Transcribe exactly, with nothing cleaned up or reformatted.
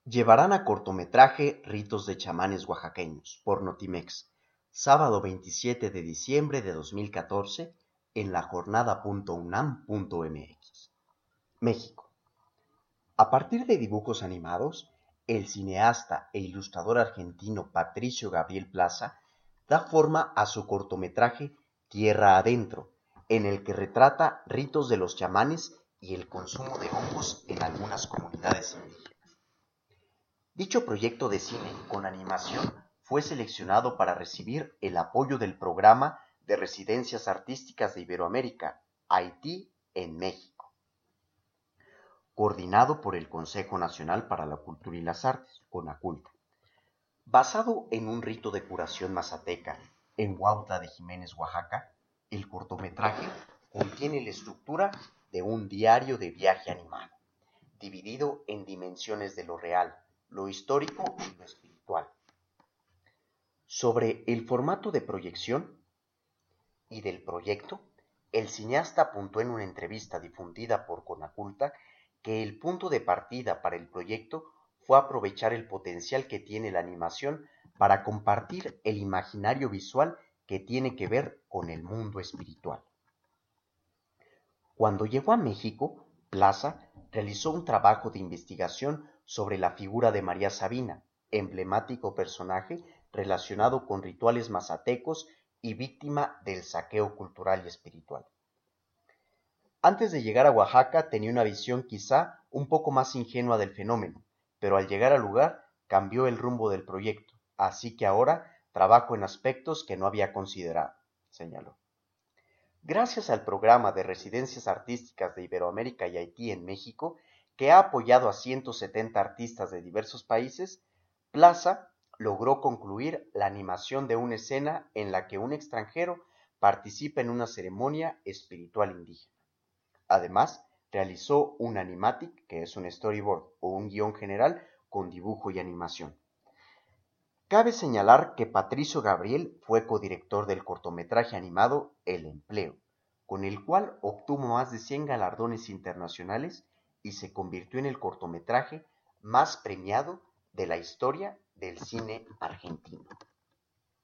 Llevarán a cortometraje Ritos de chamanes oaxaqueños por Notimex, sábado veintisiete de diciembre de dos mil catorce en la jornada punto unam punto mx. México. A partir de dibujos animados, el cineasta e ilustrador argentino Patricio Gabriel Plaza da forma a su cortometraje Tierra Adentro, en el que retrata ritos de los chamanes y el consumo de hongos en algunas comunidades indígenas. Dicho proyecto de cine con animación fue seleccionado para recibir el apoyo del Programa de Residencias Artísticas de Iberoamérica, Haití en México, coordinado por el Consejo Nacional para la Cultura y las Artes, CONACULTA. Basado en un rito de curación mazateca en Huautla de Jiménez, Oaxaca, el cortometraje contiene la estructura de un diario de viaje animado, dividido en dimensiones de lo real, lo histórico y lo espiritual. Sobre el formato de proyección y del proyecto, el cineasta apuntó en una entrevista difundida por Conaculta que el punto de partida para el proyecto fue aprovechar el potencial que tiene la animación para compartir el imaginario visual que tiene que ver con el mundo espiritual. Cuando llegó a México, Plaza realizó un trabajo de investigación sobre la figura de María Sabina, emblemático personaje relacionado con rituales mazatecos y víctima del saqueo cultural y espiritual. Antes de llegar a Oaxaca tenía una visión quizá un poco más ingenua del fenómeno, pero al llegar al lugar cambió el rumbo del proyecto, así que ahora trabajo en aspectos que no había considerado, señaló. Gracias al Programa de Residencias Artísticas de Iberoamérica y Haití en México, que ha apoyado a ciento setenta artistas de diversos países, Plaza logró concluir la animación de una escena en la que un extranjero participa en una ceremonia espiritual indígena. Además, realizó un animatic, que es un storyboard o un guión general con dibujo y animación. Cabe señalar que Patricio Gabriel fue codirector del cortometraje animado El Empleo, con el cual obtuvo más de cien galardones internacionales y se convirtió en el cortometraje más premiado de la historia del cine argentino.